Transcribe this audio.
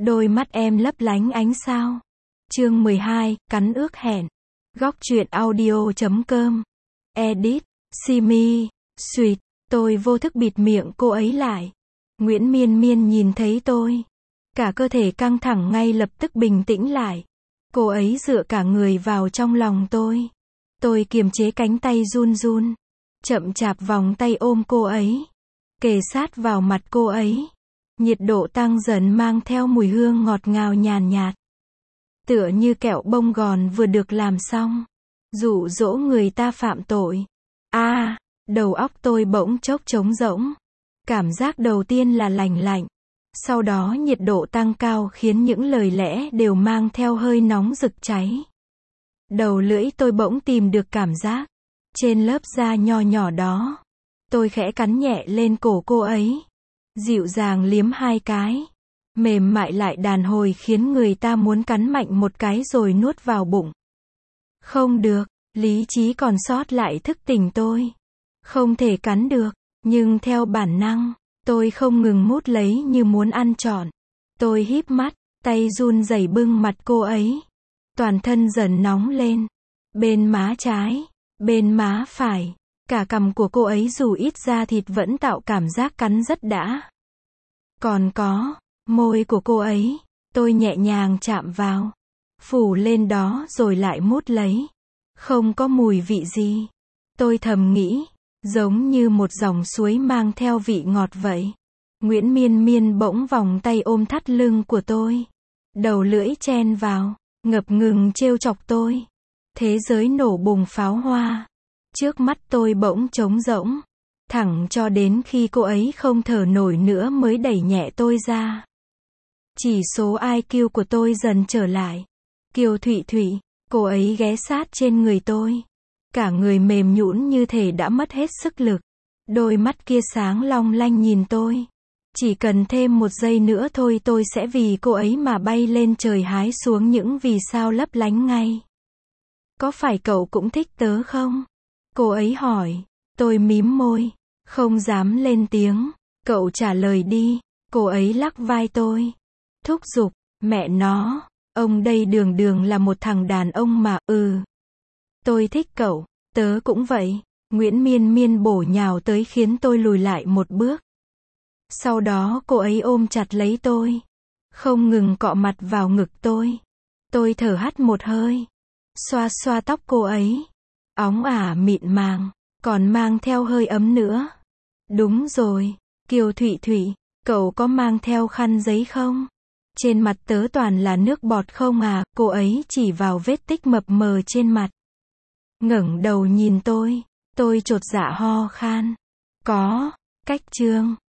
Đôi mắt em lấp lánh ánh sao. Chương 12, cắn ước hẹn. Góc truyện audio.com. Edit, Simi, Sweet. Tôi vô thức bịt miệng cô ấy lại. Nguyễn Miên Miên nhìn thấy tôi. Cả cơ thể căng thẳng ngay lập tức bình tĩnh lại. Cô ấy dựa cả người vào trong lòng tôi. Tôi kiềm chế cánh tay run run. Chậm chạp vòng tay ôm cô ấy. Kề sát vào mặt cô ấy. Nhiệt độ tăng dần mang theo mùi hương ngọt ngào nhàn nhạt. Tựa như kẹo bông gòn vừa được làm xong. Dụ dỗ người ta phạm tội. Đầu óc tôi bỗng chốc trống rỗng. Cảm giác đầu tiên là lành lạnh. Sau đó nhiệt độ tăng cao khiến những lời lẽ đều mang theo hơi nóng rực cháy. Đầu lưỡi tôi bỗng tìm được cảm giác. Trên lớp da nho nhỏ đó. Tôi khẽ cắn nhẹ lên cổ cô ấy. Dịu dàng liếm hai cái. Mềm mại lại đàn hồi khiến người ta muốn cắn mạnh một cái rồi nuốt vào bụng. Không được, lý trí còn sót lại thức tỉnh tôi. Không thể cắn được, nhưng theo bản năng, tôi không ngừng mút lấy như muốn ăn trọn. Tôi híp mắt, tay run rẩy bưng mặt cô ấy. Toàn thân dần nóng lên. Bên má trái, bên má phải, cả cằm của cô ấy dù ít da thịt vẫn tạo cảm giác cắn rất đã. Còn có, môi của cô ấy, tôi nhẹ nhàng chạm vào. Phủ lên đó rồi lại mút lấy. Không có mùi vị gì. Tôi thầm nghĩ, giống như một dòng suối mang theo vị ngọt vậy. Nguyễn Miên Miên bỗng vòng tay ôm thắt lưng của tôi. Đầu lưỡi chen vào, ngập ngừng trêu chọc tôi. Thế giới nổ bùng pháo hoa. Trước mắt tôi bỗng trống rỗng. Thẳng cho đến khi cô ấy không thở nổi nữa mới đẩy nhẹ tôi ra. Chỉ số IQ của tôi dần trở lại. Kiều Thụy Thụy, cô ấy ghé sát trên người tôi. Cả người mềm nhũn như thể đã mất hết sức lực. Đôi mắt kia sáng long lanh nhìn tôi. Chỉ cần thêm một giây nữa thôi tôi sẽ vì cô ấy mà bay lên trời hái xuống những vì sao lấp lánh ngay. Có phải cậu cũng thích tớ không? Cô ấy hỏi. Tôi mím môi. Không dám lên tiếng. Cậu trả lời đi. Cô ấy lắc vai tôi. Thúc giục. Mẹ nó. Ông đây đường đường là một thằng đàn ông mà. Tôi thích cậu. Tớ cũng vậy. Nguyễn Miên Miên bổ nhào tới khiến tôi lùi lại một bước. Sau đó cô ấy ôm chặt lấy tôi. Không ngừng cọ mặt vào ngực tôi. Tôi thở hắt một hơi. Xoa xoa tóc cô ấy. Óng ả mịn màng. Còn mang theo hơi ấm nữa. Đúng rồi. Kiều Thụy Thụy. Cậu có mang theo khăn giấy không? Trên mặt tớ toàn là nước bọt không à? Cô ấy chỉ vào vết tích mập mờ trên mặt. Ngẩng đầu nhìn tôi. Tôi chột dạ ho khan. Có. Cách chương.